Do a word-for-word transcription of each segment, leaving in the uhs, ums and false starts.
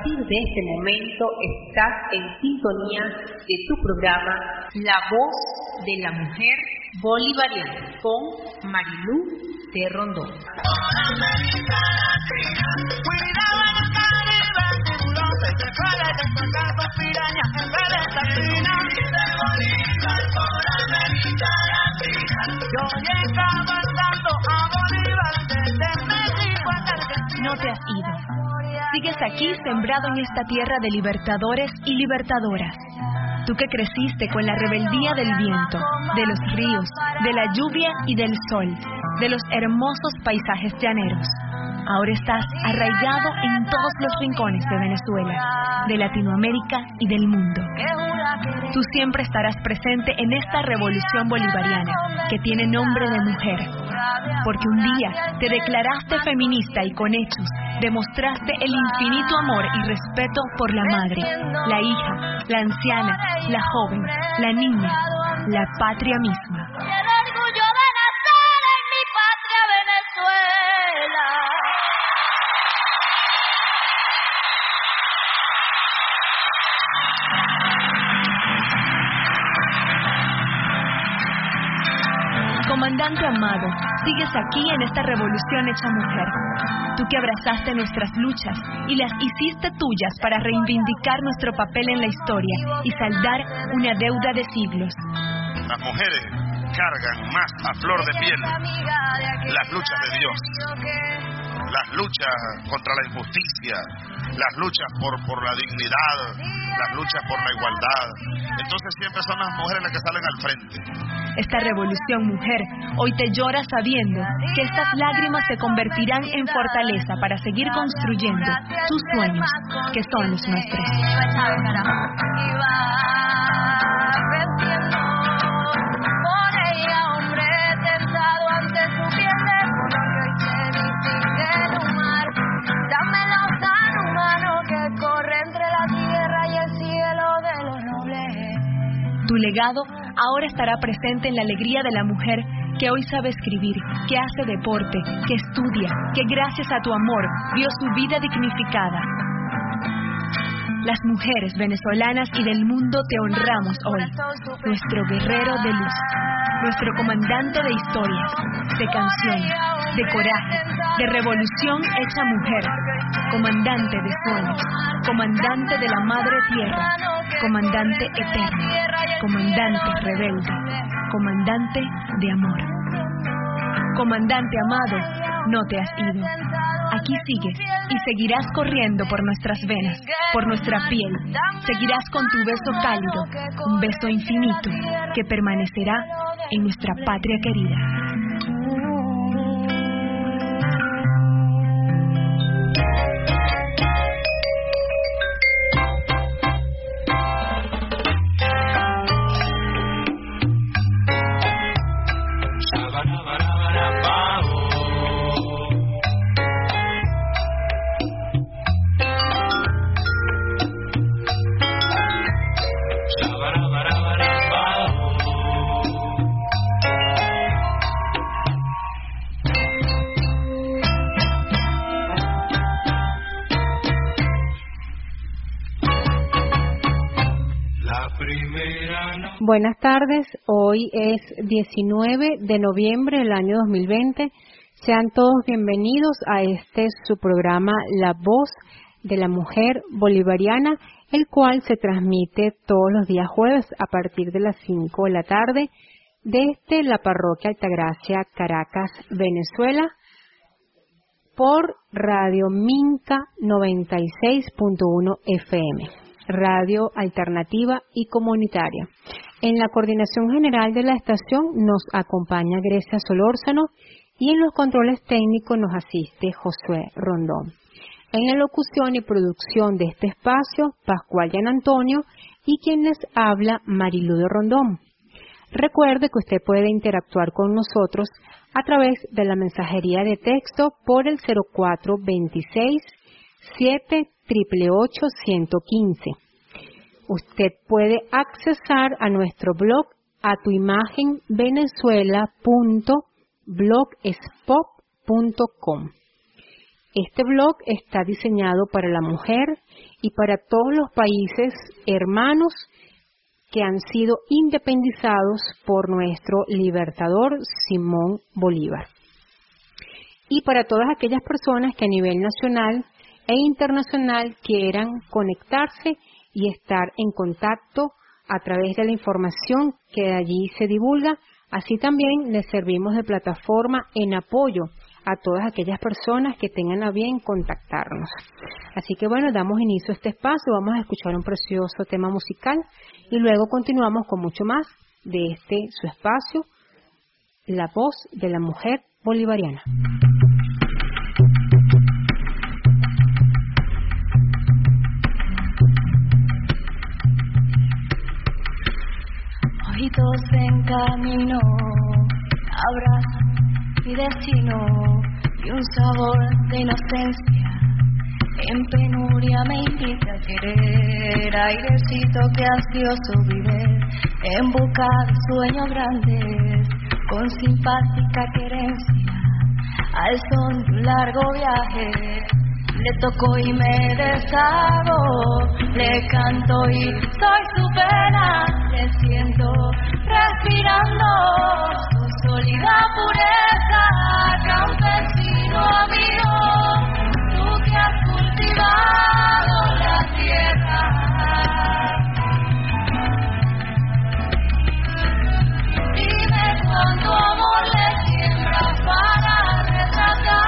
partir de este momento estás en sintonía de tu programa La Voz de la Mujer Bolivariana con Marilú de Rondón. No te has ido. Sigues aquí sembrado en esta tierra de libertadores y libertadoras. Tú que creciste con la rebeldía del viento, de los ríos, de la lluvia y del sol, de los hermosos paisajes llaneros. Ahora estás arraigado en todos los rincones de Venezuela, de Latinoamérica y del mundo. Tú siempre estarás presente en esta revolución bolivariana que tiene nombre de mujer, porque un día te declaraste feminista y con hechos demostraste el infinito amor y respeto por la madre, la hija, la anciana, la joven, la niña, la patria misma. Y el orgullo de nacer en mi patria Venezuela. Comandante amado, sigues aquí en esta revolución hecha mujer. Tú que abrazaste nuestras luchas y las hiciste tuyas para reivindicar nuestro papel en la historia y saldar una deuda de siglos. Las mujeres cargan más a flor de piel las luchas de Dios, las luchas contra la injusticia, las luchas por, por la dignidad, las luchas por la igualdad. Entonces siempre son las mujeres las que salen al frente. Esta revolución mujer hoy te llora sabiendo que estas lágrimas se convertirán en fortaleza para seguir construyendo tus sueños, que son los nuestros. Tu legado ahora estará presente en la alegría de la mujer que hoy sabe escribir, que hace deporte, que estudia, que gracias a tu amor vio su vida dignificada. Las mujeres venezolanas y del mundo te honramos hoy, nuestro guerrero de luz, nuestro comandante de historias, de canciones, de coraje, de revolución hecha mujer, comandante de sueños, comandante de la madre tierra, comandante eterno, comandante rebelde, comandante de amor. Comandante amado, no te has ido. Aquí sigues y seguirás corriendo por nuestras venas, por nuestra piel. Seguirás con tu beso cálido, un beso infinito que permanecerá en nuestra patria querida. Buenas tardes, hoy es diecinueve de noviembre del año dos mil veinte. Sean todos bienvenidos a este su programa La Voz de la Mujer Bolivariana, el cual se transmite todos los días jueves a partir de las cinco de la tarde desde la Parroquia Altagracia, Caracas, Venezuela, por Radio Minca noventa y seis punto uno F M. Radio alternativa y comunitaria. En la coordinación general de la estación nos acompaña Grecia Solórzano y en los controles técnicos nos asiste Josué Rondón. En la locución y producción de este espacio, Pascual Yan Antonio y quien les habla, Marilú de Rondón. Recuerde que usted puede interactuar con nosotros a través de la mensajería de texto por el cero cuatro veintiséis siete ocho ocho uno cinco. Usted puede accesar a nuestro blog a tu imagen venezuela punto blogspot punto com. Este blog está diseñado para la mujer y para todos los países hermanos que han sido independizados por nuestro libertador Simón Bolívar. Y para todas aquellas personas que a nivel nacional e internacional quieran conectarse y estar en contacto a través de la información que allí se divulga. Así también les servimos de plataforma en apoyo a todas aquellas personas que tengan a bien contactarnos. Así que bueno, damos inicio a este espacio, vamos a escuchar un precioso tema musical y luego continuamos con mucho más de este su espacio, La Voz de la Mujer Bolivariana. Ojitos en camino, abrazan mi destino y un sabor de inocencia en penuria me invita a querer, airecito que ansioso vive en busca de sueños grandes con simpática querencia al son de un largo viaje. Le toco y me deshago, le canto y soy su pena, le siento respirando su sólida pureza, campesino amigo, tú que has cultivado la tierra. Dime cuánto amor le siembras para retratar.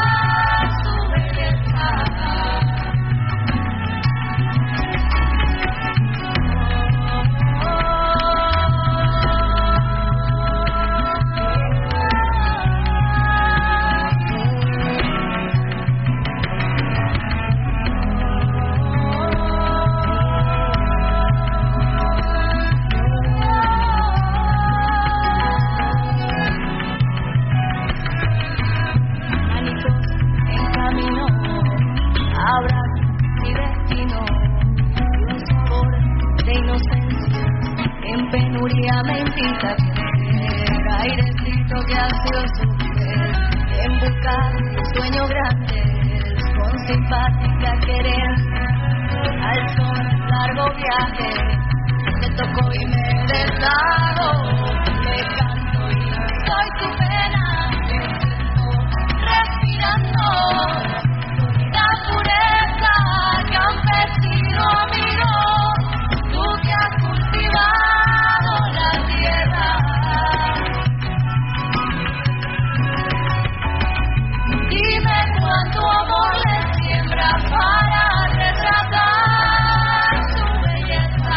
Me invita a querer, airecito que ansioso en buscar sueños grandes con simpática querencia al son largo viaje. Me tocó y me deshago, le canto y soy tu pena, le siento respirando la pureza, campesino amigo, tú que has cultivado. Dime cuánto amor le siembra para retratar su belleza.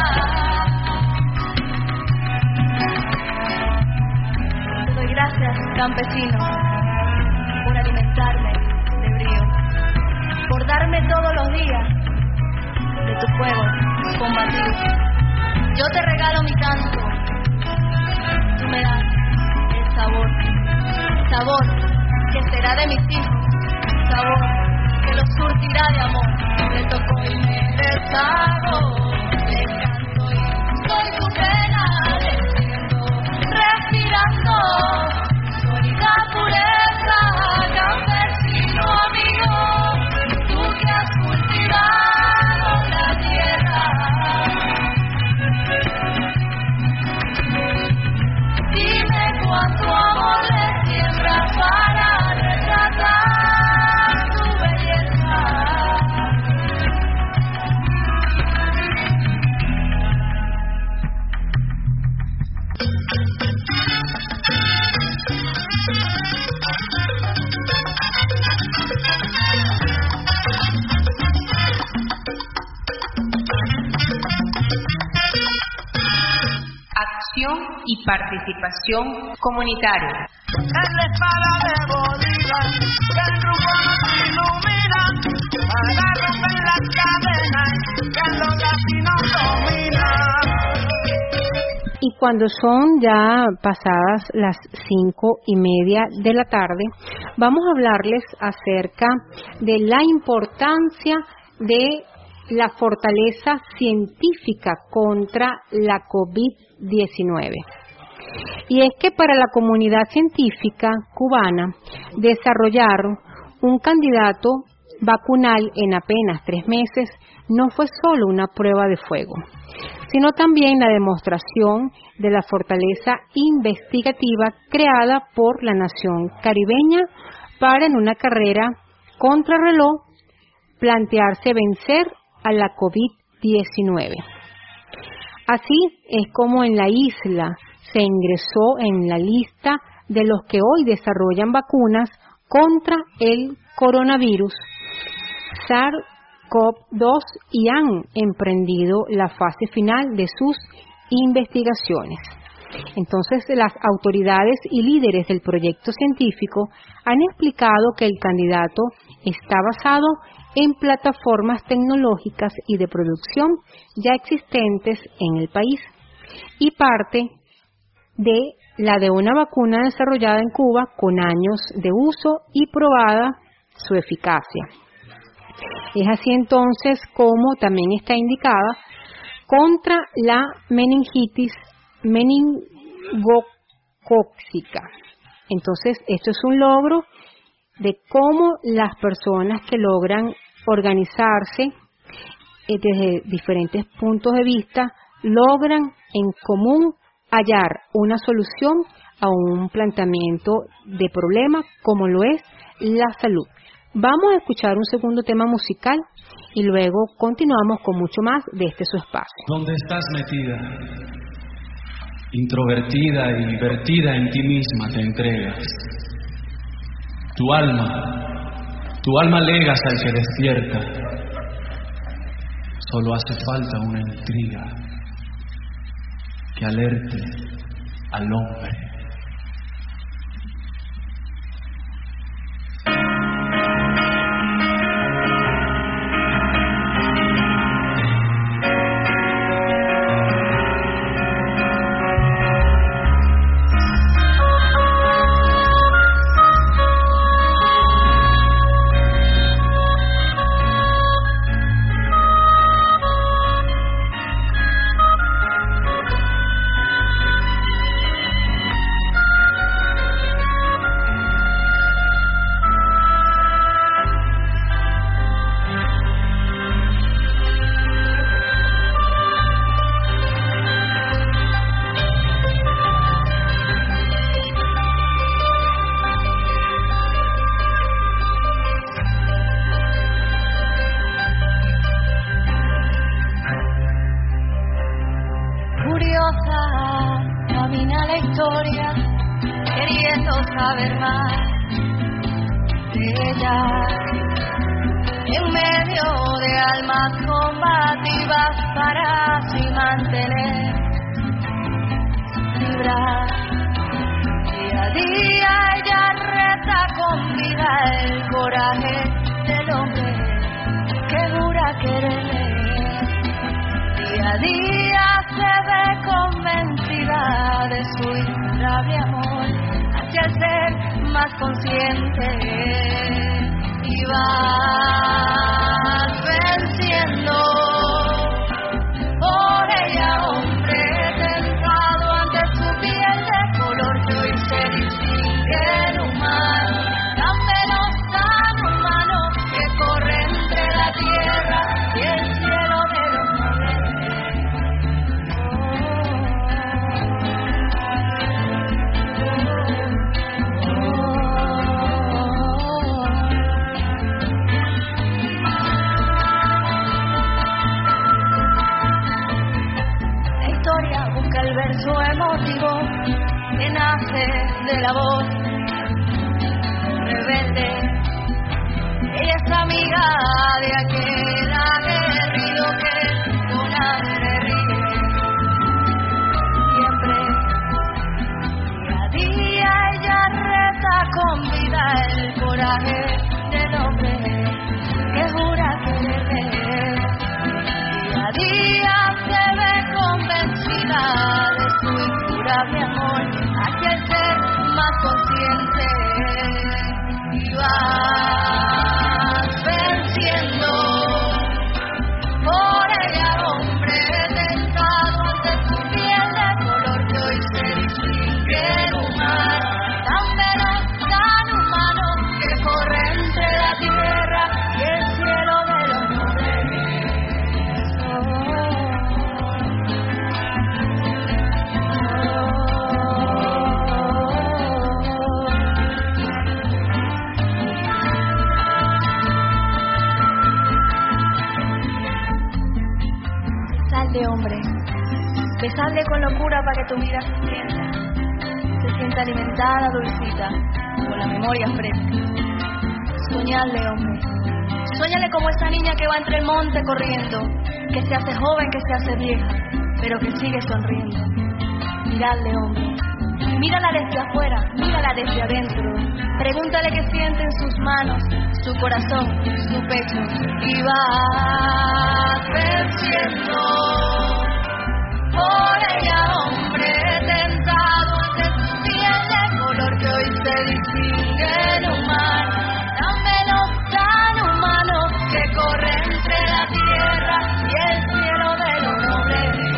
Te doy gracias, campesino, por alimentarme de brío, por darme todos los días de tu fuego combativo. Yo te regalo mi canto, tú me das el sabor, sabor que será de mis hijos, sabor que los surtirá de amor. Le tocó y me deshago, le canto y soy tu pena, le siento respirando sólida pureza, campesino amigo, tú que has cultivado la tierra. Dime cuánto amor le siembras para retratar tu belleza. Acción y participación comunitaria. En la espada de Bolívar, que el rumbo nos ilumina, para romper las cadenas que los latinos dominan. Y cuando son ya pasadas las cinco y media de la tarde, vamos a hablarles acerca de la importancia de la fortaleza científica contra la COVID diecinueve. Y es que para la comunidad científica cubana, desarrollar un candidato vacunal en apenas tres meses no fue solo una prueba de fuego, sino también la demostración de la fortaleza investigativa creada por la nación caribeña para, en una carrera contrarreloj, plantearse vencer a la COVID diecinueve. Así es como en la isla se ingresó en la lista de los que hoy desarrollan vacunas contra el coronavirus SARS-CoV dos y han emprendido la fase final de sus investigaciones. Entonces, las autoridades y líderes del proyecto científico han explicado que el candidato está basado en plataformas tecnológicas y de producción ya existentes en el país y parte de la de una vacuna desarrollada en Cuba con años de uso y probada su eficacia. Es así entonces como también está indicada contra la meningitis meningocócica. Entonces, esto es un logro de cómo las personas que logran organizarse eh, desde diferentes puntos de vista logran en común hallar una solución a un planteamiento de problema como lo es la salud. Vamos a escuchar un segundo tema musical y luego continuamos con mucho más de este su espacio. ¿Dónde estás metida? Introvertida y vertida en ti misma te entregas. Tu alma, tu alma legas al que despierta. Solo hace falta una intriga que alerte al hombre. Tan veloz, tan humano, que corre entre Besarle con locura para que tu vida se sienta, se sienta alimentada, dulcita, con la memoria fresca. Soñarle, hombre. Soñale como esa niña que va entre el monte corriendo, que se hace joven, que se hace vieja, pero que sigue sonriendo. Mirarle, hombre. Mírala desde afuera, mírala desde adentro. Pregúntale qué siente en sus manos, su corazón, su pecho. Y vas venciendo por ella, hombre, tentado ante su piel de color que hoy se distingue en humano. Dámelo tan humano que corre entre la tierra y el cielo de lo noble.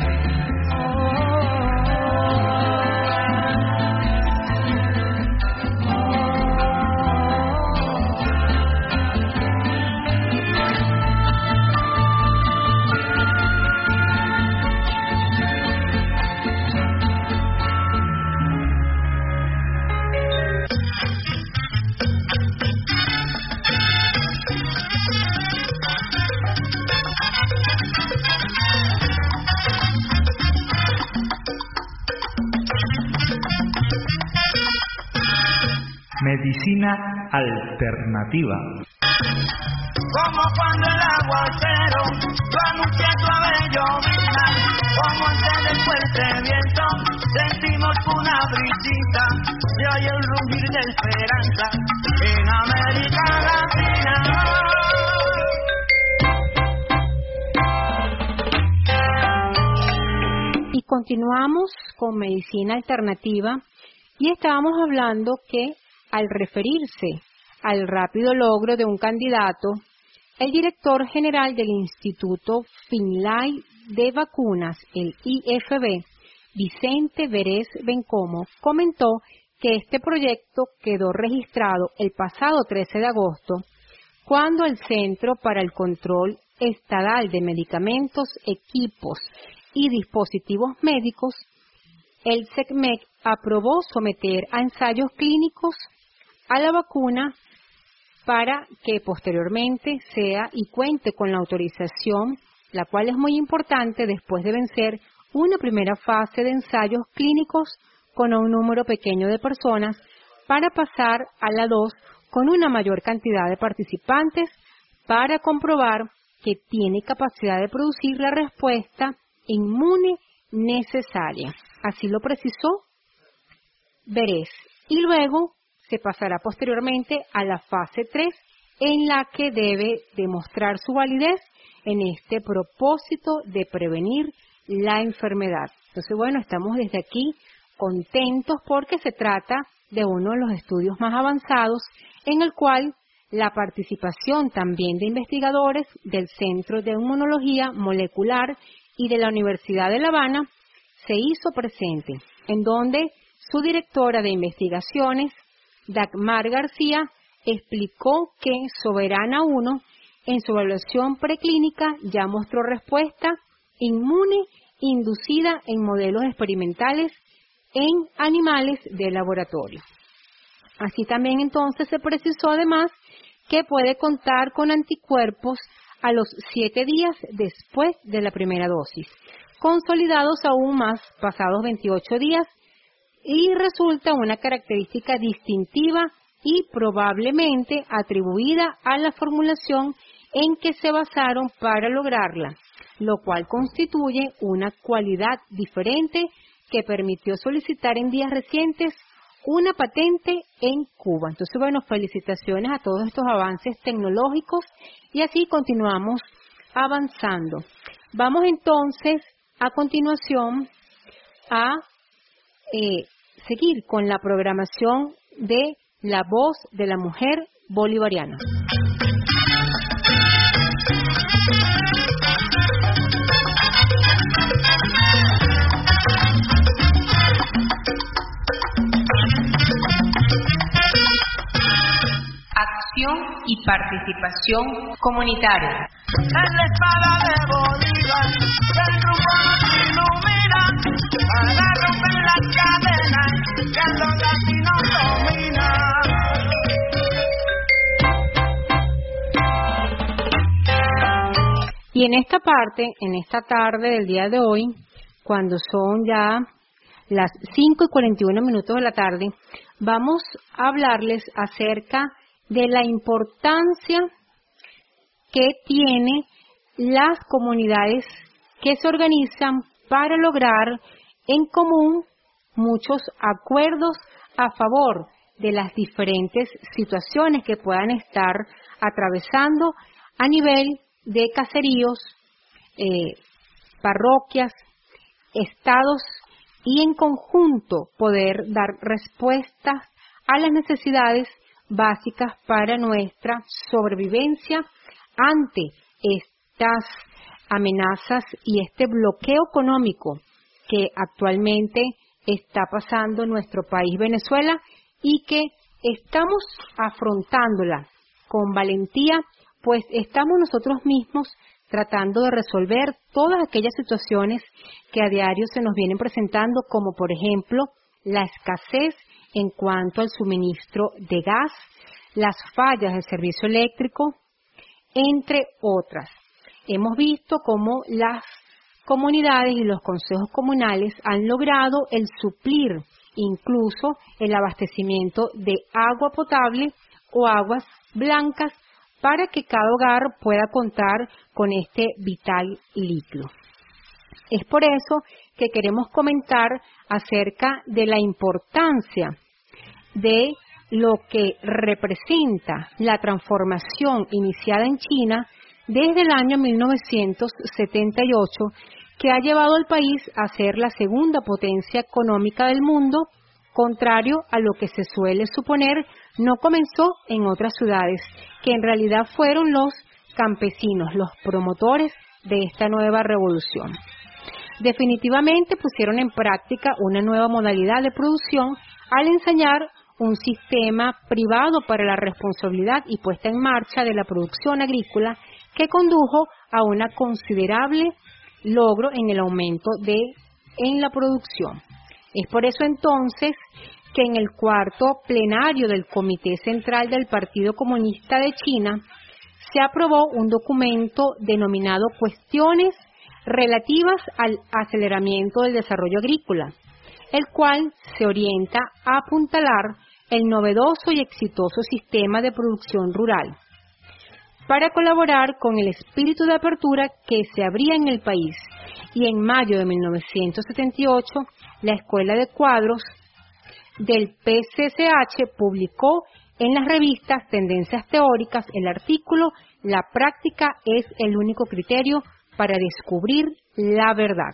Medicina alternativa. Como cuando el aguacero lo anuncia suave llovizna, como antes del fuerte viento sentimos una brisita, se oye el rugir de esperanza en América Latina. Y continuamos con medicina alternativa y estábamos hablando que al referirse al rápido logro de un candidato, el director general del Instituto Finlay de Vacunas, el I F B, Vicente Vérez Bencomo, comentó que este proyecto quedó registrado el pasado trece de agosto, cuando el Centro para el Control Estatal de Medicamentos, Equipos y Dispositivos Médicos, el SECMEC, aprobó someter a ensayos clínicos a la vacuna para que posteriormente sea y cuente con la autorización, la cual es muy importante después de vencer una primera fase de ensayos clínicos con un número pequeño de personas para pasar a la dos con una mayor cantidad de participantes para comprobar que tiene capacidad de producir la respuesta inmune necesaria. Así lo precisó Vérez. Y luego se pasará posteriormente a la fase tres, en la que debe demostrar su validez en este propósito de prevenir la enfermedad. Entonces, bueno, estamos desde aquí contentos porque se trata de uno de los estudios más avanzados en el cual la participación también de investigadores del Centro de Inmunología Molecular y de la Universidad de La Habana se hizo presente, en donde su directora de investigaciones, Dagmar García, explicó que Soberana uno, en su evaluación preclínica, ya mostró respuesta inmune inducida en modelos experimentales en animales de laboratorio. Así también entonces se precisó además que puede contar con anticuerpos a los siete días después de la primera dosis, consolidados aún más pasados veintiocho días, y resulta una característica distintiva y probablemente atribuida a la formulación en que se basaron para lograrla, lo cual constituye una cualidad diferente que permitió solicitar en días recientes una patente en Cuba. Entonces, bueno, felicitaciones a todos estos avances tecnológicos y así continuamos avanzando. Vamos entonces a continuación a eh, seguir con la programación de La Voz de la Mujer Bolivariana. Acción y participación comunitaria. En la espada de Bolívar, el rumbo nos ilumina, para romper las cadenas que a los latinos dominan. Y en esta parte, en esta tarde del día de hoy, cuando son ya las cinco y cuarenta y uno minutos de la tarde, vamos a hablarles acerca de la importancia que tiene las comunidades que se organizan para lograr en común muchos acuerdos a favor de las diferentes situaciones que puedan estar atravesando a nivel de caseríos, eh, parroquias, estados, y en conjunto poder dar respuestas a las necesidades básicas para nuestra sobrevivencia ante estas amenazas y este bloqueo económico que actualmente está pasando en nuestro país Venezuela y que estamos afrontándola con valentía, pues estamos nosotros mismos tratando de resolver todas aquellas situaciones que a diario se nos vienen presentando, como por ejemplo la escasez en cuanto al suministro de gas, las fallas del servicio eléctrico, entre otras. Hemos visto cómo las comunidades y los consejos comunales han logrado el suplir incluso el abastecimiento de agua potable o aguas blancas para que cada hogar pueda contar con este vital líquido. Es por eso que queremos comentar acerca de la importancia de lo que representa la transformación iniciada en China desde el año mil novecientos setenta y ocho, que ha llevado al país a ser la segunda potencia económica del mundo, contrario a lo que se suele suponer. No comenzó en otras ciudades, que en realidad fueron los campesinos, los promotores de esta nueva revolución. Definitivamente pusieron en práctica una nueva modalidad de producción al enseñar un sistema privado para la responsabilidad y puesta en marcha de la producción agrícola que condujo a un considerable logro en el aumento de en la producción. Es por eso entonces que en el cuarto plenario del Comité Central del Partido Comunista de China se aprobó un documento denominado Cuestiones relativas al aceleramiento del desarrollo agrícola, el cual se orienta a apuntalar el novedoso y exitoso sistema de producción rural, para colaborar con el espíritu de apertura que se abría en el país. Y en mayo de mil novecientos setenta y ocho, la Escuela de Cuadros del P C C H publicó en las revistas Tendencias Teóricas el artículo «La práctica es el único criterio para descubrir la verdad».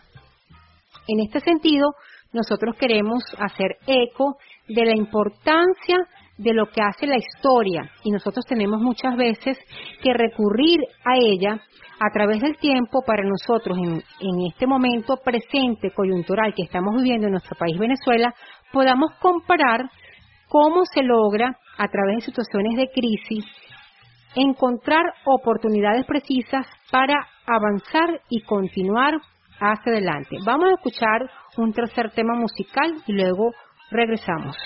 En este sentido, nosotros queremos hacer eco de la importancia de lo que hace la historia, y nosotros tenemos muchas veces que recurrir a ella a través del tiempo para nosotros en, en este momento presente coyuntural que estamos viviendo en nuestro país Venezuela, podamos comparar cómo se logra a través de situaciones de crisis encontrar oportunidades precisas para avanzar y continuar hacia adelante. Vamos a escuchar un tercer tema musical y luego regresamos.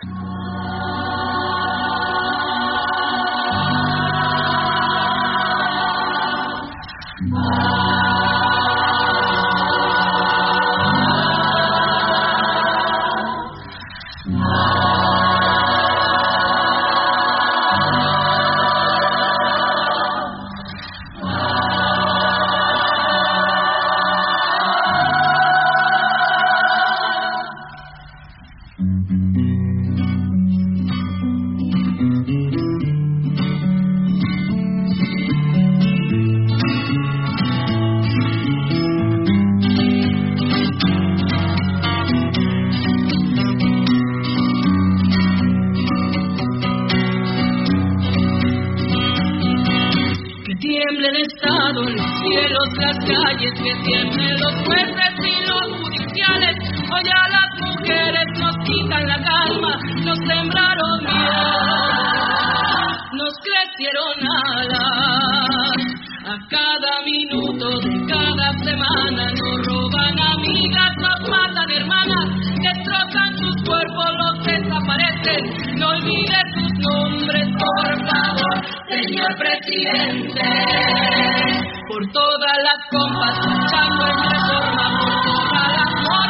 Por todas las compas, luchando en reforma, por todas las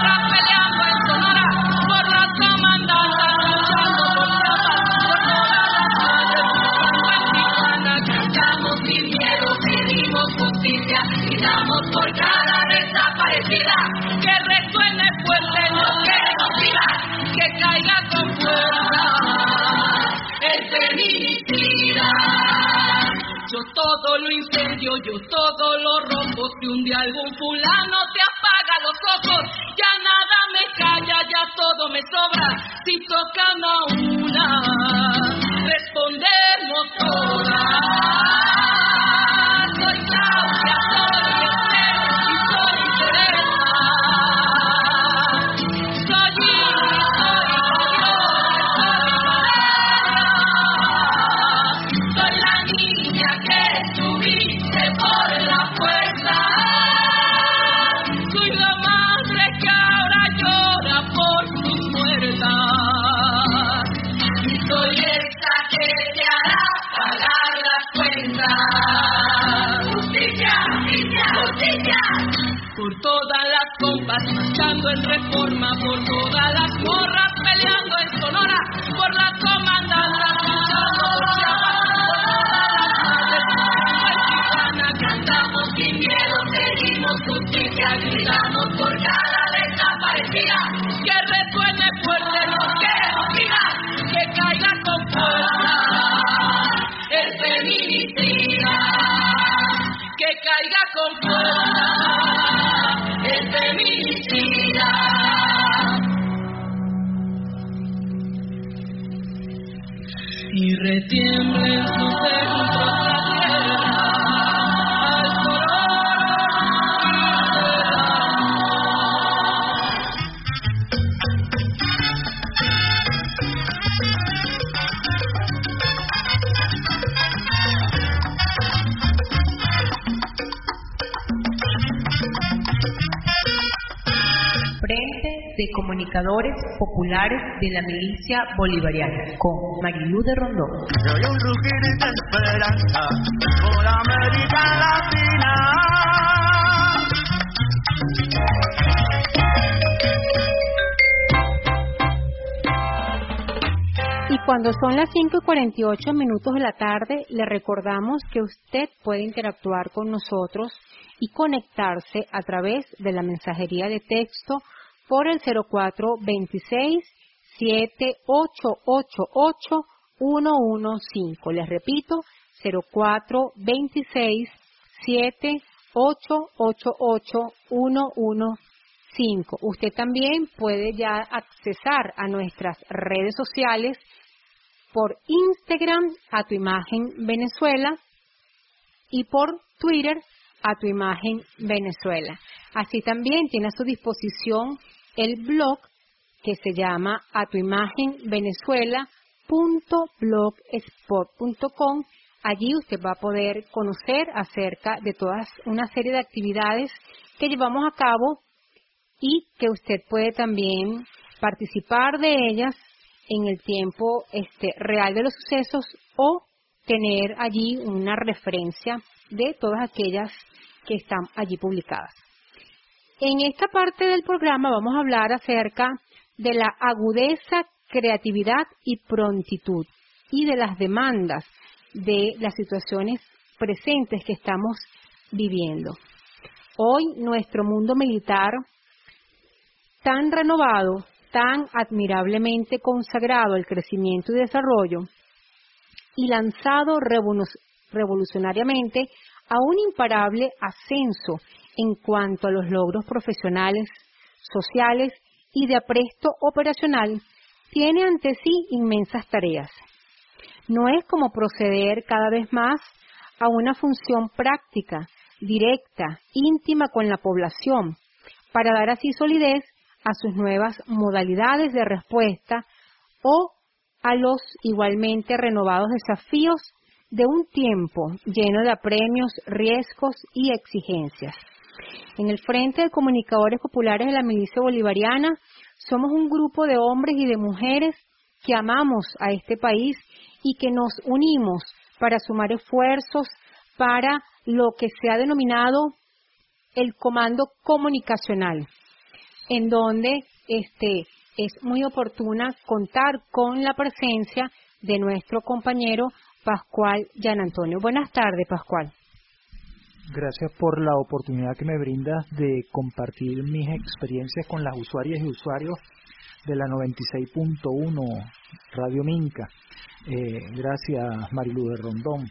solo rompo si un día algún fulano te apaga los ojos. Ya nada me calla, ya todo me sobra. Si tocan a una, respondemos todas. Soy Claudia, soy Esther y soy Teresa. Soy Iris, soy Fabiola, soy Valeria. Soy la niña que estuviste por la puerta. Soy la madre que ahora llora por sus muertas. Y soy esa que te hará pagar las cuentas. Justicia, justicia, justicia. Por todas las compas marchando en Reforma, por todas las morras peleando en Sonora, por las comandantas luchando por Chiapas, por todas las madres luchando en Tijuana. Cantamos sin miedo, pedimos justicia, gritamos por cada desaparecida. Que resuene fuerte, no que nos diga, que caiga con fuerza el feminicida. Que caiga con fuerza el feminicida. Y retiemblen sus centros la tierra al Frente de Comunicadores Populares de la Milicia Bolivariana, con Marilú de Rondón. Se oye un rugir de esperanza por América Latina. Y cuando son las cinco y cuarenta y ocho minutos de la tarde, le recordamos que usted puede interactuar con nosotros y conectarse a través de la mensajería de texto por el cero cuatro veintiséis, siete ocho ocho ocho, uno uno cinco. Les repito, cero cuatro veintiséis, siete ocho ocho ocho, uno uno cinco. Usted también puede ya accesar a nuestras redes sociales por Instagram a Tu Imagen Venezuela y por Twitter a Tu Imagen Venezuela. Así también tiene a su disposición el blog que se llama a tu imagen venezuela punto blogspot punto com. Allí usted va a poder conocer acerca de todas una serie de actividades que llevamos a cabo y que usted puede también participar de ellas en el tiempo este, real de los sucesos o tener allí una referencia de todas aquellas que están allí publicadas. En esta parte del programa vamos a hablar acerca de la agudeza, creatividad y prontitud y de las demandas de las situaciones presentes que estamos viviendo. Hoy nuestro mundo militar, tan renovado, tan admirablemente consagrado al crecimiento y desarrollo y lanzado revolucionariamente a un imparable ascenso en cuanto a los logros profesionales, sociales y de apresto operacional, tiene ante sí inmensas tareas. No es como proceder cada vez más a una función práctica, directa, íntima con la población, para dar así solidez a sus nuevas modalidades de respuesta o a los igualmente renovados desafíos de un tiempo lleno de apremios, riesgos y exigencias. En el Frente de Comunicadores Populares de la Milicia Bolivariana somos un grupo de hombres y de mujeres que amamos a este país y que nos unimos para sumar esfuerzos para lo que se ha denominado el Comando Comunicacional, en donde este, es muy oportuna contar con la presencia de nuestro compañero Pascual Gian Antonio. Buenas tardes, Pascual. Gracias por la oportunidad que me brindas de compartir mis experiencias con las usuarias y usuarios de la noventa y seis punto uno Radio Minca. Eh, gracias, Marilú de Rondón.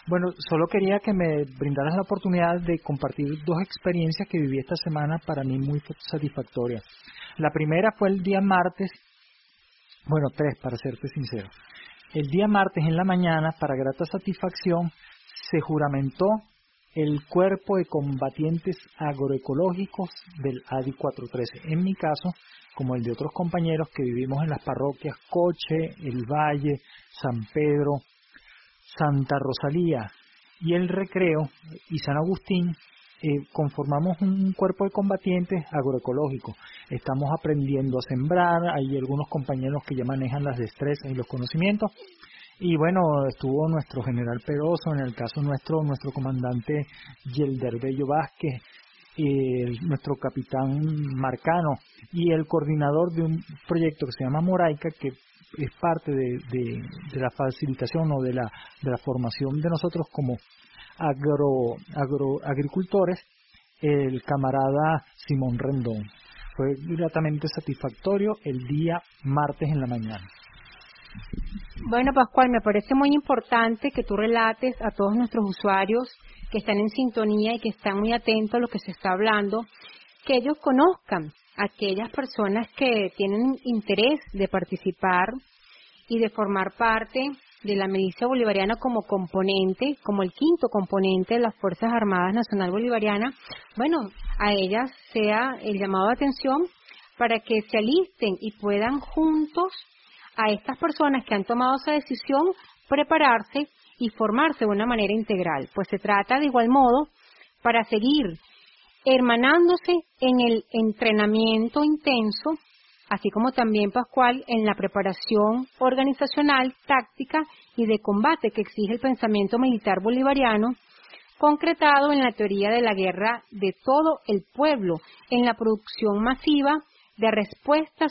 Bueno, solo quería que me brindaras la oportunidad de compartir dos experiencias que viví esta semana para mí muy satisfactorias. La primera fue el día martes, bueno, tres para serte sincero. El día martes en la mañana, para grata satisfacción, se juramentó el cuerpo de combatientes agroecológicos del A D I cuatrocientos trece. En mi caso, como el de otros compañeros que vivimos en las parroquias Coche, El Valle, San Pedro, Santa Rosalía y El Recreo y San Agustín, eh, conformamos un cuerpo de combatientes agroecológicos. Estamos aprendiendo a sembrar, hay algunos compañeros que ya manejan las destrezas y los conocimientos, y bueno, estuvo nuestro general Peroso, en el caso nuestro, nuestro comandante Yelder Bello Vázquez, eh, nuestro capitán Marcano y el coordinador de un proyecto que se llama Moraica, que es parte de, de, de la facilitación o de la, de la formación de nosotros como agro, agro agricultores, el camarada Simón Rendón. Fue gratamente satisfactorio el día martes en la mañana. Bueno, Pascual, me parece muy importante que tú relates a todos nuestros usuarios que están en sintonía y que están muy atentos a lo que se está hablando, que ellos conozcan a aquellas personas que tienen interés de participar y de formar parte de la milicia bolivariana como componente, como el quinto componente de las Fuerzas Armadas Nacional Bolivariana. Bueno, a ellas sea el llamado de atención para que se alisten y puedan juntos a estas personas que han tomado esa decisión prepararse y formarse de una manera integral. Pues se trata de igual modo para seguir hermanándose en el entrenamiento intenso, así como también, Pascual, en la preparación organizacional, táctica y de combate que exige el pensamiento militar bolivariano, concretado en la teoría de la guerra de todo el pueblo, en la producción masiva de respuestas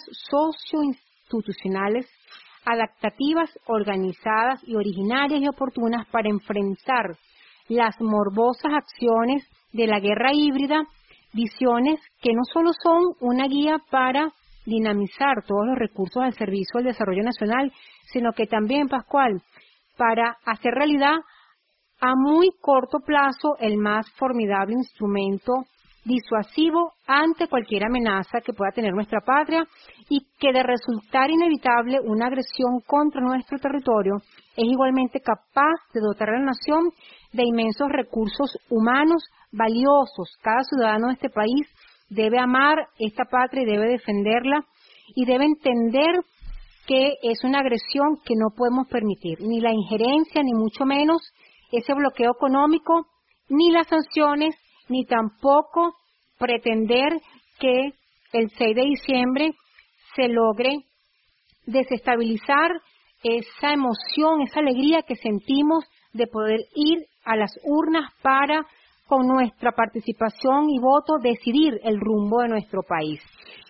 socioinstitucionales adaptativas, organizadas y originarias y oportunas para enfrentar las morbosas acciones de la guerra híbrida, visiones que no solo son una guía para dinamizar todos los recursos al servicio del desarrollo nacional, sino que también, Pascual, para hacer realidad a muy corto plazo el más formidable instrumento disuasivo ante cualquier amenaza que pueda tener nuestra patria, y que de resultar inevitable una agresión contra nuestro territorio es igualmente capaz de dotar a la nación de inmensos recursos humanos valiosos. Cada ciudadano de este país debe amar esta patria y debe defenderla, y debe entender que es una agresión que no podemos permitir, ni la injerencia, ni mucho menos ese bloqueo económico, ni las sanciones, ni tampoco pretender que el seis de diciembre se logre desestabilizar esa emoción, esa alegría que sentimos de poder ir a las urnas para, con nuestra participación y voto, decidir el rumbo de nuestro país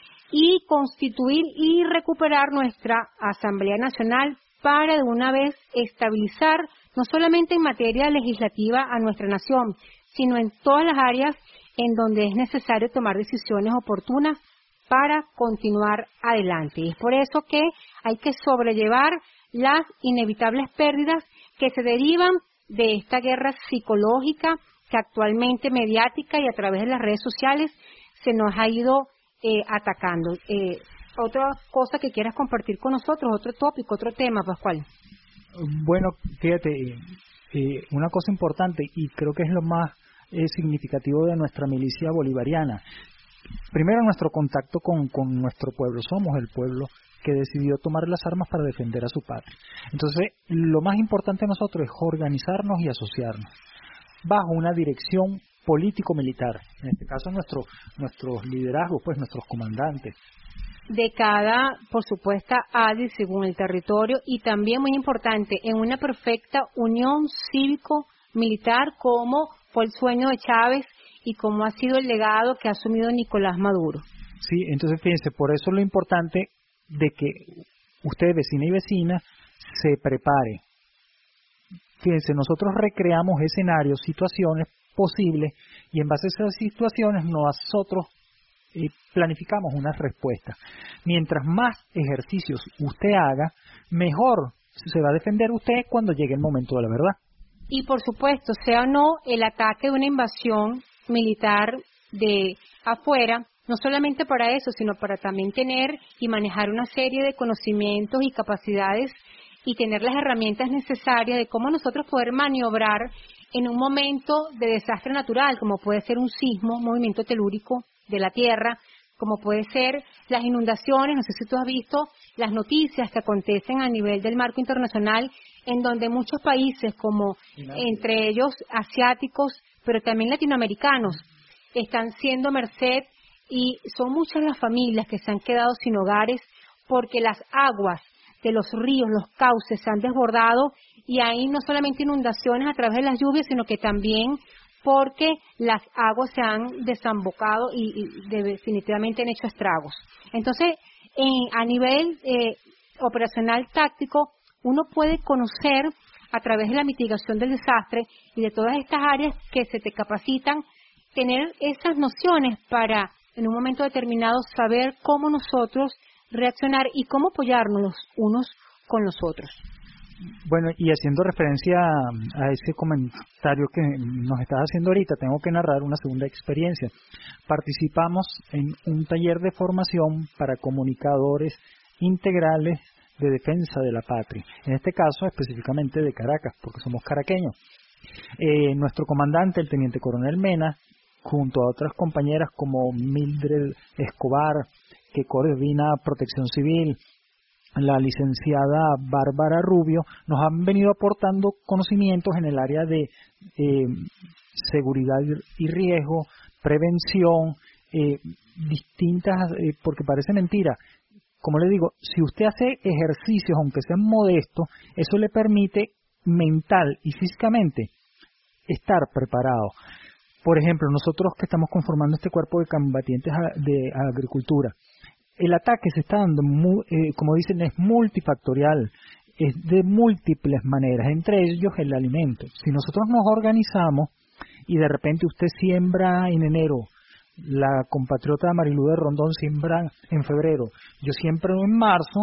y constituir y recuperar nuestra Asamblea Nacional para de una vez estabilizar no solamente en materia legislativa a nuestra nación, sino en todas las áreas en donde es necesario tomar decisiones oportunas para continuar adelante. Y es por eso que hay que sobrellevar las inevitables pérdidas que se derivan de esta guerra psicológica que actualmente mediática y a través de las redes sociales se nos ha ido eh, atacando. Eh, otra cosa que quieras compartir con nosotros, otro tópico, otro tema, Pascual. Bueno, fíjate, eh, una cosa importante, y creo que es lo más eh, significativo de nuestra milicia bolivariana. Primero, nuestro contacto con, con nuestro pueblo. Somos el pueblo que decidió tomar las armas para defender a su patria. Entonces, lo más importante de nosotros es organizarnos y asociarnos bajo una dirección político-militar. En este caso, nuestro, nuestros liderazgos, pues nuestros comandantes. De cada, por supuesto, A D I según el territorio, y también muy importante, en una perfecta unión cívico-militar, como fue el sueño de Chávez y como ha sido el legado que ha asumido Nicolás Maduro. Sí, entonces fíjense, por eso lo importante de que usted, vecina y vecina, se prepare. Fíjense, nosotros recreamos escenarios, situaciones posibles, y en base a esas situaciones nosotros eh, planificamos una respuesta. Mientras más ejercicios usted haga, mejor se va a defender usted cuando llegue el momento de la verdad. y por supuesto, sea o no el ataque de una invasión militar de afuera, no solamente para eso, sino para también tener y manejar una serie de conocimientos y capacidades y tener las herramientas necesarias de cómo nosotros poder maniobrar en un momento de desastre natural, como puede ser un sismo, un movimiento telúrico de la Tierra, como puede ser las inundaciones. No sé si tú has visto las noticias que acontecen a nivel del marco internacional, en donde muchos países, como entre ellos asiáticos, pero también latinoamericanos, están siendo merced, y son muchas las familias que se han quedado sin hogares porque las aguas de los ríos, los cauces se han desbordado, y hay no solamente inundaciones a través de las lluvias, sino que también porque las aguas se han desembocado y, y de, definitivamente han hecho estragos. Entonces, en, a nivel eh, operacional táctico, uno puede conocer a través de la mitigación del desastre y de todas estas áreas que se te capacitan, tener esas nociones para, en un momento determinado, saber cómo nosotros reaccionar y cómo apoyarnos los unos con los otros. Bueno, y haciendo referencia a ese comentario que nos estás haciendo ahorita, tengo que narrar una segunda experiencia. Participamos en un taller de formación para comunicadores integrales de defensa de la patria, en este caso específicamente de Caracas, porque somos caraqueños. Eh, nuestro comandante, el teniente coronel Mena, junto a otras compañeras como Mildred Escobar, que coordina Protección Civil, la licenciada Bárbara Rubio, nos han venido aportando conocimientos en el área de eh, seguridad y riesgo, prevención, eh, distintas, eh, porque parece mentira. Como le digo, si usted hace ejercicios, aunque sean modestos, eso le permite mental y físicamente estar preparado. Por ejemplo, nosotros que estamos conformando este cuerpo de combatientes de agricultura, el ataque se está dando, muy, eh, como dicen, es multifactorial, es de múltiples maneras, entre ellos el alimento. Si nosotros nos organizamos y de repente usted siembra en enero, la compatriota Marilú de Rondón siembra en febrero, yo siembro en marzo,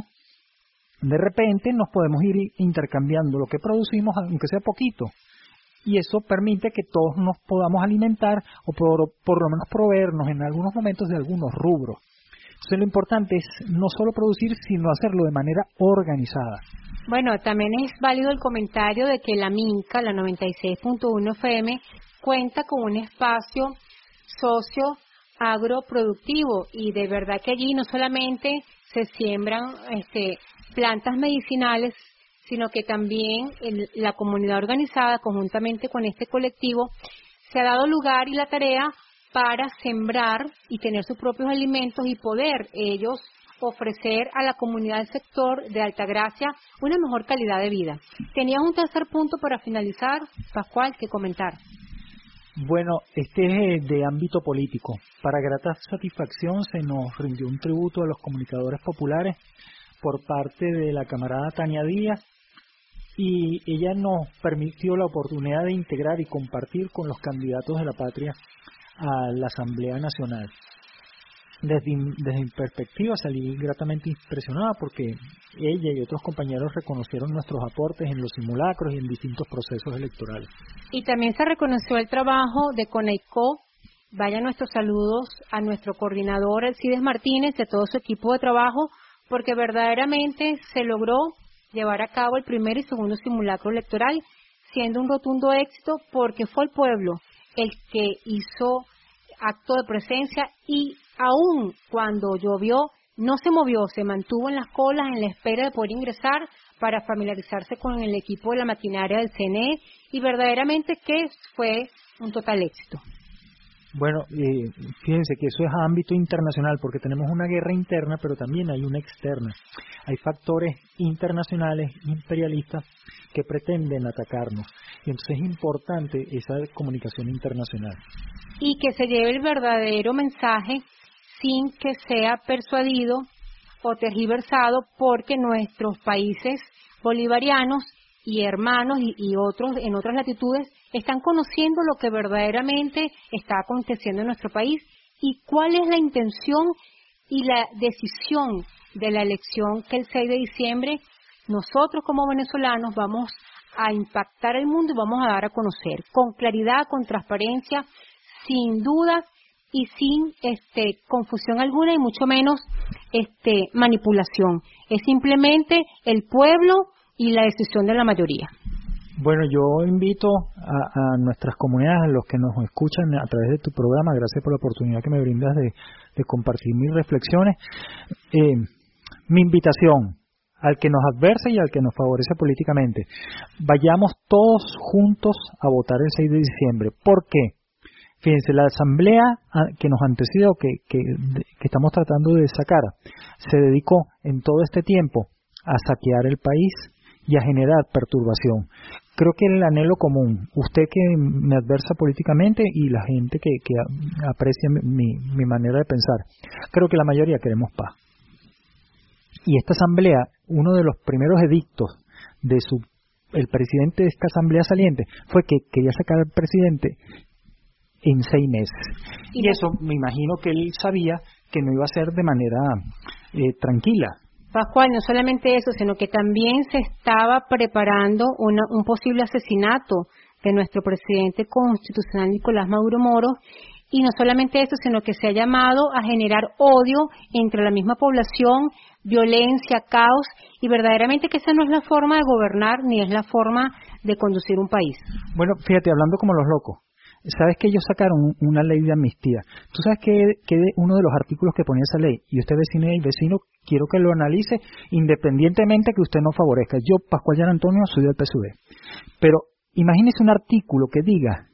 de repente nos podemos ir intercambiando lo que producimos, aunque sea poquito. Y eso permite que todos nos podamos alimentar o por, por lo menos proveernos en algunos momentos de algunos rubros. Entonces lo importante es no solo producir, sino hacerlo de manera organizada. Bueno, también es válido el comentario de que la Minca, la noventa y seis punto uno F M, cuenta con un espacio socio agroproductivo, y de verdad que allí no solamente se siembran este, plantas medicinales, sino que también el, la comunidad organizada, conjuntamente con este colectivo, se ha dado lugar y la tarea para sembrar y tener sus propios alimentos y poder ellos ofrecer a la comunidad del sector de Altagracia una mejor calidad de vida. Tenías un tercer punto para finalizar, Pascual, que comentar. Bueno, este es de ámbito político. Para grata satisfacción se nos rindió un tributo a los comunicadores populares por parte de la camarada Tania Díaz, y ella nos permitió la oportunidad de integrar y compartir con los candidatos de la patria a la Asamblea Nacional. Desde, desde mi perspectiva salí gratamente impresionada porque ella y otros compañeros reconocieron nuestros aportes en los simulacros y en distintos procesos electorales. Y también se reconoció el trabajo de CONEICO. Vaya nuestros saludos a nuestro coordinador Alcides Martínez y a todo su equipo de trabajo, porque verdaderamente se logró llevar a cabo el primer y segundo simulacro electoral, siendo un rotundo éxito porque fue el pueblo el que hizo acto de presencia, y aún cuando llovió no se movió, se mantuvo en las colas en la espera de poder ingresar para familiarizarse con el equipo de la maquinaria del C N E, y verdaderamente que fue un total éxito. Bueno, eh, fíjense que eso es a ámbito internacional, porque tenemos una guerra interna, pero también hay una externa. Hay factores internacionales, imperialistas, que pretenden atacarnos. Y entonces es importante esa comunicación internacional. Y que se lleve el verdadero mensaje sin que sea persuadido o tergiversado, porque nuestros países bolivarianos y hermanos y, y otros en otras latitudes están conociendo lo que verdaderamente está aconteciendo en nuestro país y cuál es la intención y la decisión de la elección que el seis de diciembre nosotros como venezolanos vamos a impactar el mundo y vamos a dar a conocer con claridad, con transparencia, sin dudas y sin este, confusión alguna y mucho menos este, manipulación. Es simplemente el pueblo y la decisión de la mayoría. Bueno, yo invito a, a nuestras comunidades, a los que nos escuchan a través de tu programa, gracias por la oportunidad que me brindas de, de compartir mis reflexiones. Eh, mi invitación al que nos adversa y al que nos favorece políticamente, vayamos todos juntos a votar el seis de diciembre. ¿Por qué? Fíjense, la asamblea que nos antecedió, que, que, que estamos tratando de sacar, se dedicó en todo este tiempo a saquear el país y a generar perturbación. Creo que el anhelo común, usted que me adversa políticamente y la gente que, que aprecia mi, mi manera de pensar, creo que la mayoría queremos paz. Y esta asamblea, uno de los primeros edictos de su, el presidente de esta asamblea saliente fue que quería sacar al presidente en seis meses. Y eso me imagino que él sabía que no iba a ser de manera eh, tranquila. Pascual, no solamente eso, sino que también se estaba preparando una, un posible asesinato de nuestro presidente constitucional Nicolás Maduro Moros, y no solamente eso, sino que se ha llamado a generar odio entre la misma población, violencia, caos, y verdaderamente que esa no es la forma de gobernar ni es la forma de conducir un país. Bueno, fíjate, hablando como los locos, ¿sabes que ellos sacaron una ley de amnistía? ¿Tú sabes que, que uno de los artículos que ponía esa ley, y usted vecino y vecino, quiero que lo analice independientemente que usted no favorezca? Yo, Pascual Jan Antonio, soy del P S U V. Pero imagínese un artículo que diga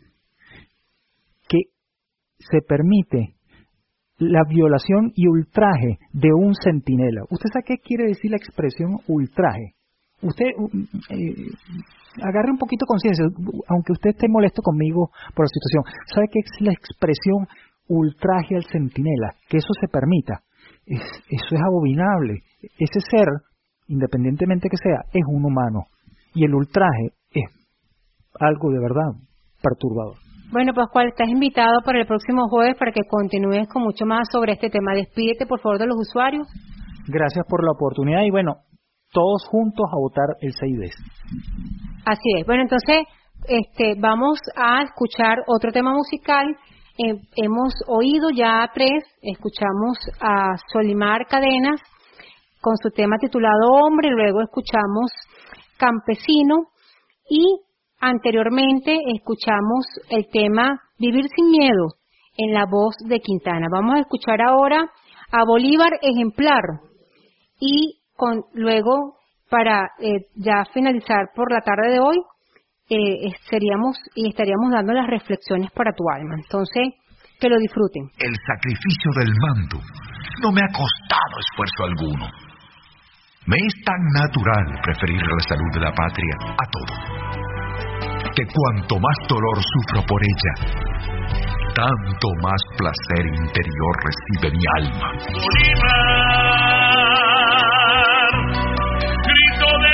que se permite la violación y ultraje de un centinela. ¿Usted sabe qué quiere decir la expresión ultraje? Usted eh, agarre un poquito conciencia, aunque usted esté molesto conmigo por la situación. ¿Sabe qué es la expresión ultraje al centinela? Que eso se permita. Es, eso es abominable. Ese ser, independientemente que sea, es un humano. Y el ultraje es algo de verdad perturbador. Bueno, Pascual, estás invitado para el próximo jueves para que continúes con mucho más sobre este tema. Despídete, por favor, de los usuarios. Gracias por la oportunidad y bueno, todos juntos a votar el seis de. Así es. Bueno, entonces este, vamos a escuchar otro tema musical. Eh, hemos oído ya tres, escuchamos a Solimar Cadenas con su tema titulado Hombre, luego escuchamos Campesino y anteriormente escuchamos el tema Vivir sin miedo en la voz de Quintana. Vamos a escuchar ahora a Bolívar Ejemplar y con, luego para eh, ya finalizar por la tarde de hoy eh, seríamos y estaríamos dando las reflexiones para tu alma. Entonces, que lo disfruten. El sacrificio del mando no me ha costado esfuerzo alguno. Me es tan natural preferir la salud de la patria a todo, que cuanto más dolor sufro por ella, tanto más placer interior recibe mi alma. Bolívar, grito de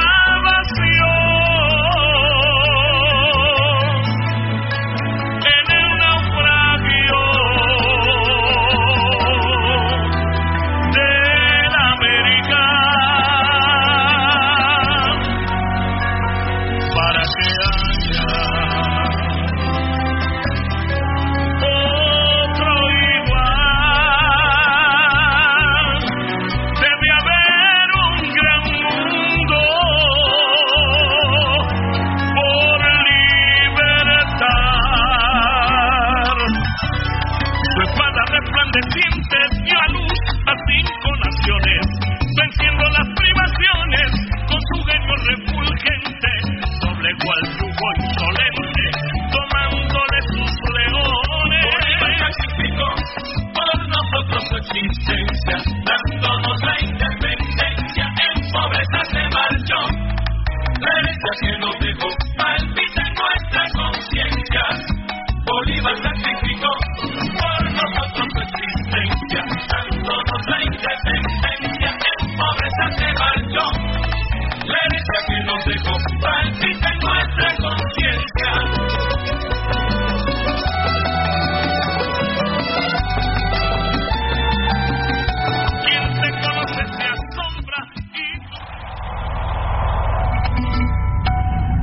salvación en el naufragio de la América, para que dio a luz a cinco naciones, venciendo las privaciones con su genio refulgente, doblegó al yugo insolente, tomándole sus leones. Bolívar sacrificó por nosotros su existencia, dándonos la independencia, en pobreza se marchó, la herencia que nos dejó palpita en nuestra conciencia. Bolívar sacrificó por nosotros su existencia, dándonos la independencia, en pobreza se marchó, la herencia que nos dejó palpita en nuestra conciencia. Quien te conoce se asombra y...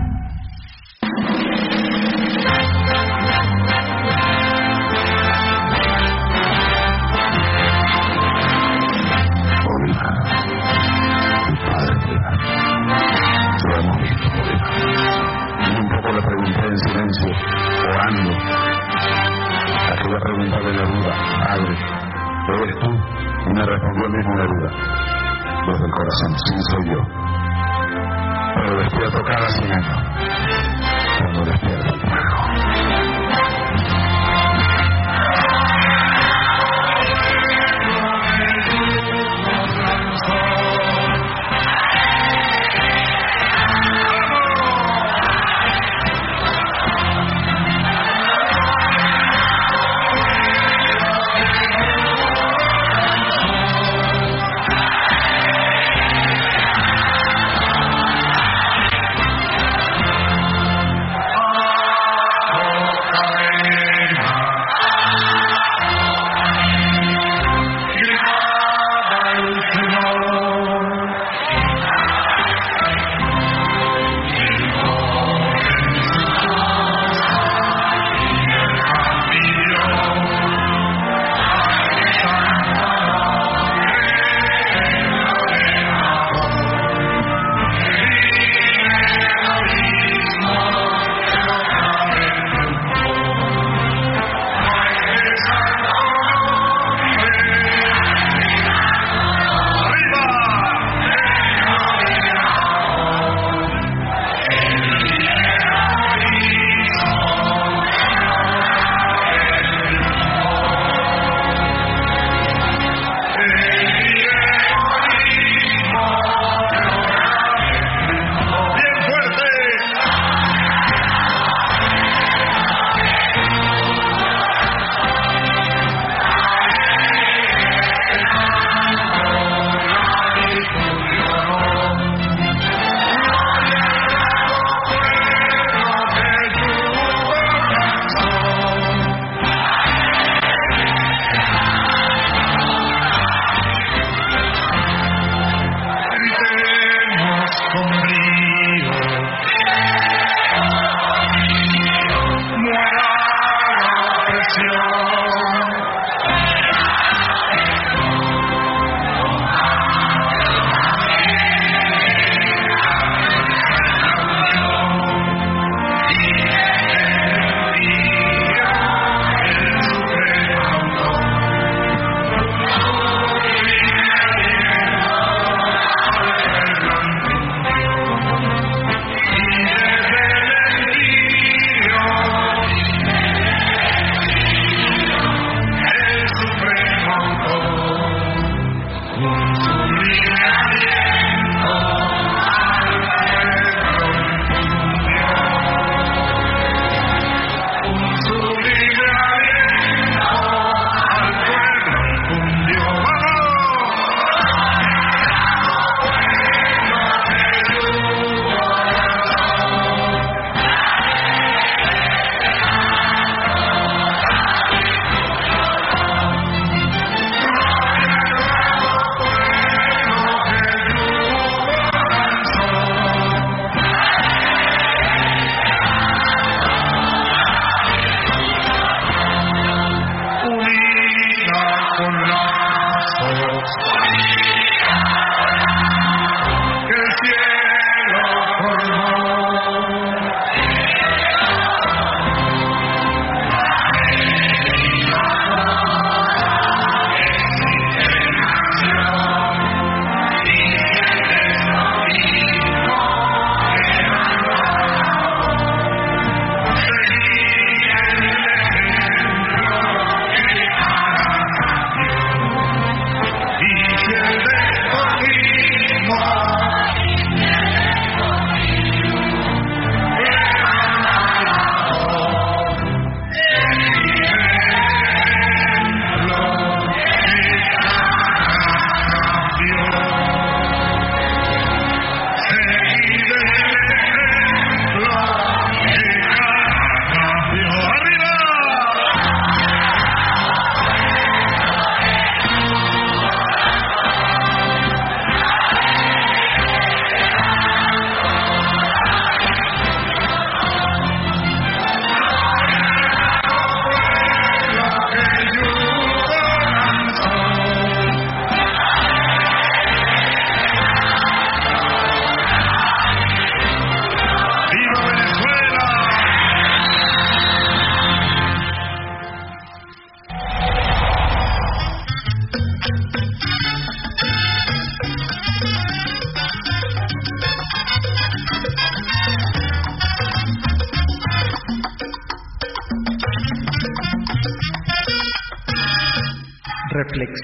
me respondió el mismo de duda. Desde el corazón, sí, soy yo. Pero despierto cada cien años. Cuando despierto el fuego.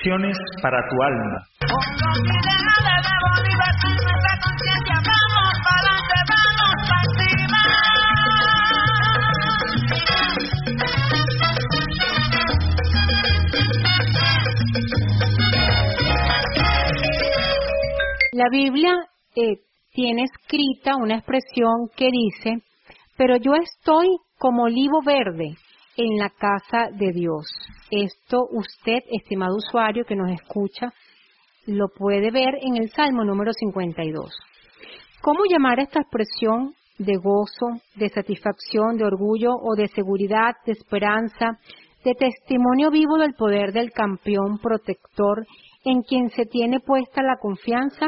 Reflexiones para tu alma. Con los ideales de Bolívar en nuestra conciencia, vamos para adelante, vamos para encima. La Biblia eh, tiene escrita una expresión que dice: pero yo estoy como olivo verde en la casa de Dios. Esto usted, estimado usuario que nos escucha, lo puede ver en el Salmo número cincuenta y dos. ¿Cómo llamar a esta expresión de gozo, de satisfacción, de orgullo o de seguridad, de esperanza, de testimonio vivo del poder del campeón protector en quien se tiene puesta la confianza?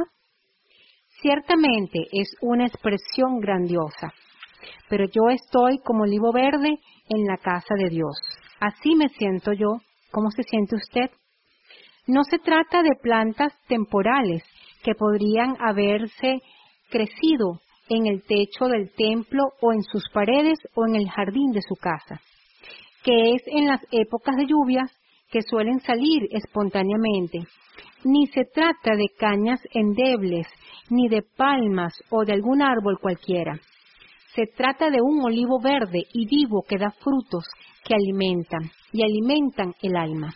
Ciertamente es una expresión grandiosa, pero yo estoy como olivo verde en la casa de Dios. Así me siento yo. ¿Cómo se siente usted? No se trata de plantas temporales que podrían haberse crecido en el techo del templo o en sus paredes o en el jardín de su casa, que es en las épocas de lluvias que suelen salir espontáneamente. Ni se trata de cañas endebles, ni de palmas o de algún árbol cualquiera. Se trata de un olivo verde y vivo que da frutos que alimentan y alimentan el alma.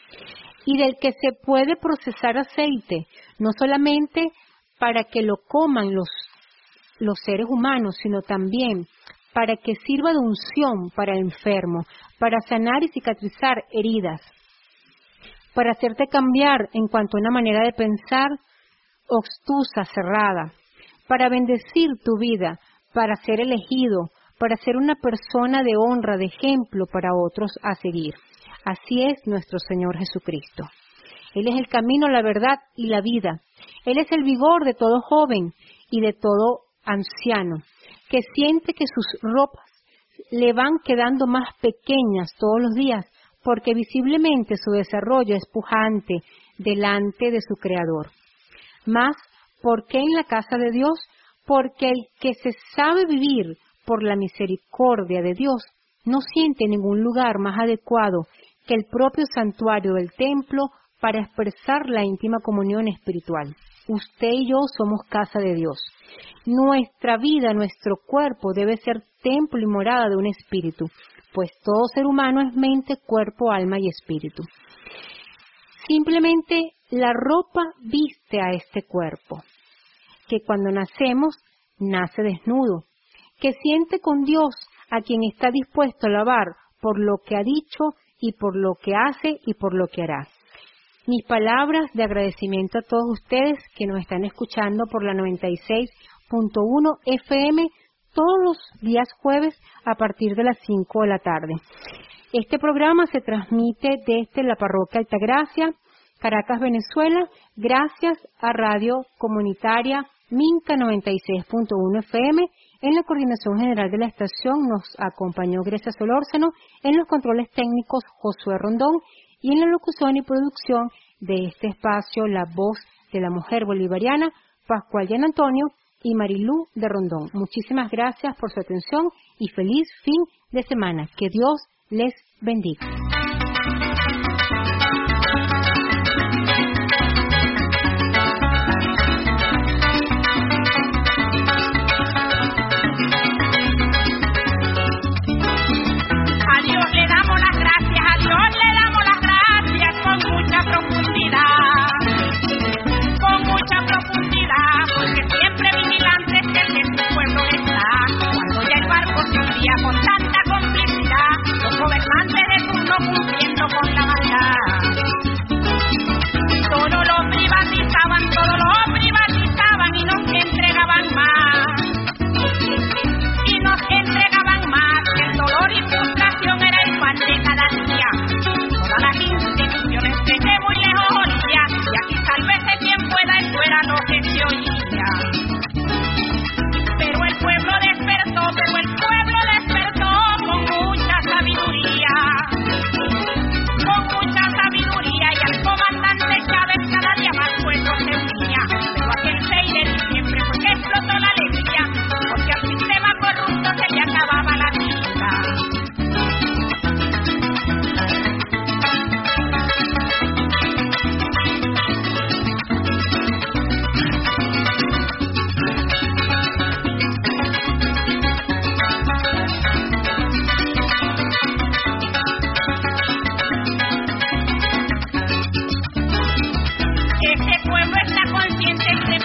Y del que se puede procesar aceite, no solamente para que lo coman los, los seres humanos, sino también para que sirva de unción para el enfermo, para sanar y cicatrizar heridas, para hacerte cambiar en cuanto a una manera de pensar obtusa, cerrada, para bendecir tu vida, para ser elegido, para ser una persona de honra, de ejemplo para otros a seguir. Así es nuestro Señor Jesucristo. Él es el camino, la verdad y la vida. Él es el vigor de todo joven y de todo anciano, que siente que sus ropas le van quedando más pequeñas todos los días, porque visiblemente su desarrollo es pujante delante de su Creador. Más, ¿por qué en la casa de Dios? Porque el que se sabe vivir por la misericordia de Dios no siente ningún lugar más adecuado que el propio santuario del templo para expresar la íntima comunión espiritual. Usted y yo somos casa de Dios. Nuestra vida, nuestro cuerpo debe ser templo y morada de un espíritu, pues todo ser humano es mente, cuerpo, alma y espíritu. Simplemente la ropa viste a este cuerpo, que cuando nacemos, nace desnudo, que siente con Dios a quien está dispuesto a alabar por lo que ha dicho y por lo que hace y por lo que hará. Mis palabras de agradecimiento a todos ustedes que nos están escuchando por la noventa y seis punto uno F M todos los días jueves a partir de las cinco de la tarde. Este programa se transmite desde la Parroquia Altagracia, Caracas, Venezuela, gracias a Radio Comunitaria Minca noventa y seis punto uno F M. En la coordinación general de la estación nos acompañó Grecia Solórzano, en los controles técnicos Josué Rondón y en la locución y producción de este espacio La Voz de la Mujer Bolivariana, Pascual Yan Antonio y Marilú de Rondón. Muchísimas gracias por su atención y feliz fin de semana. Que Dios les bendiga. Con tanta complicidad, los gobernantes de turno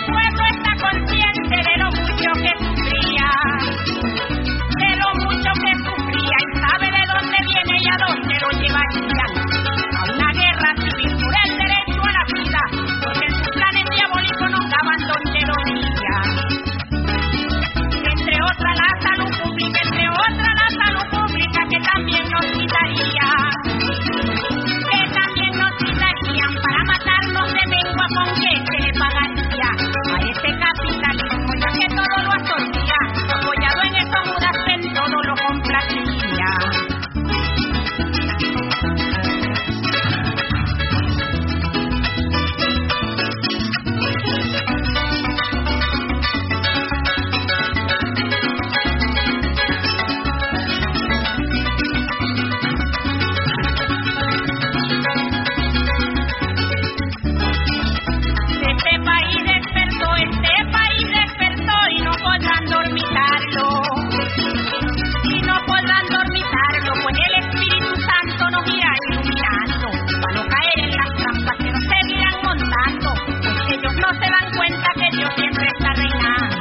pueblo está consciente de lo mucho que sufría, de lo mucho que sufría y sabe de dónde viene y a dónde lo llevarían. A una guerra civil por el derecho a la vida, porque en sus planes diabólicos nos daban donde lo dirían. Entre otras la salud pública, entre otras la salud pública que también nos quitaría, que también nos quitarían para matarnos de lengua con que se le pagaría a ese capitalismo, ya que todo lo absorbía, apoyado en esos mudas en todo lo complacía. Este país despertó, este país despertó y no podrán dormitarlo, y no podrán dormitarlo, pues el Espíritu Santo nos irá iluminando, para no caer en las trampas que nos seguirán montando, pues ellos no se dan cuenta que Dios siempre está reinando,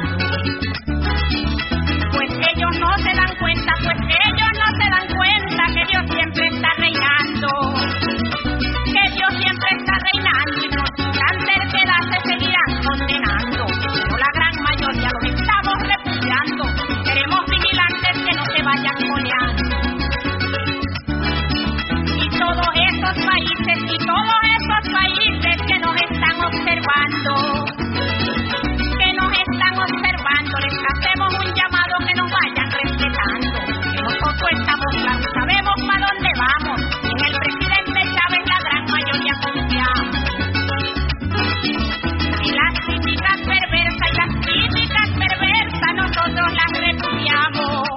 pues ellos no se dan cuenta, pues ellos no se dan cuenta que Dios siempre está reinando, que Dios siempre está reinando y por su gran terquedad se seguirán condenando, pero la gran mayoría los estamos repudiando, seremos vigilantes que no se vayan coleando. Y todos esos países, y todos esos países que nos están observando, que nos están observando, les hacemos un llamado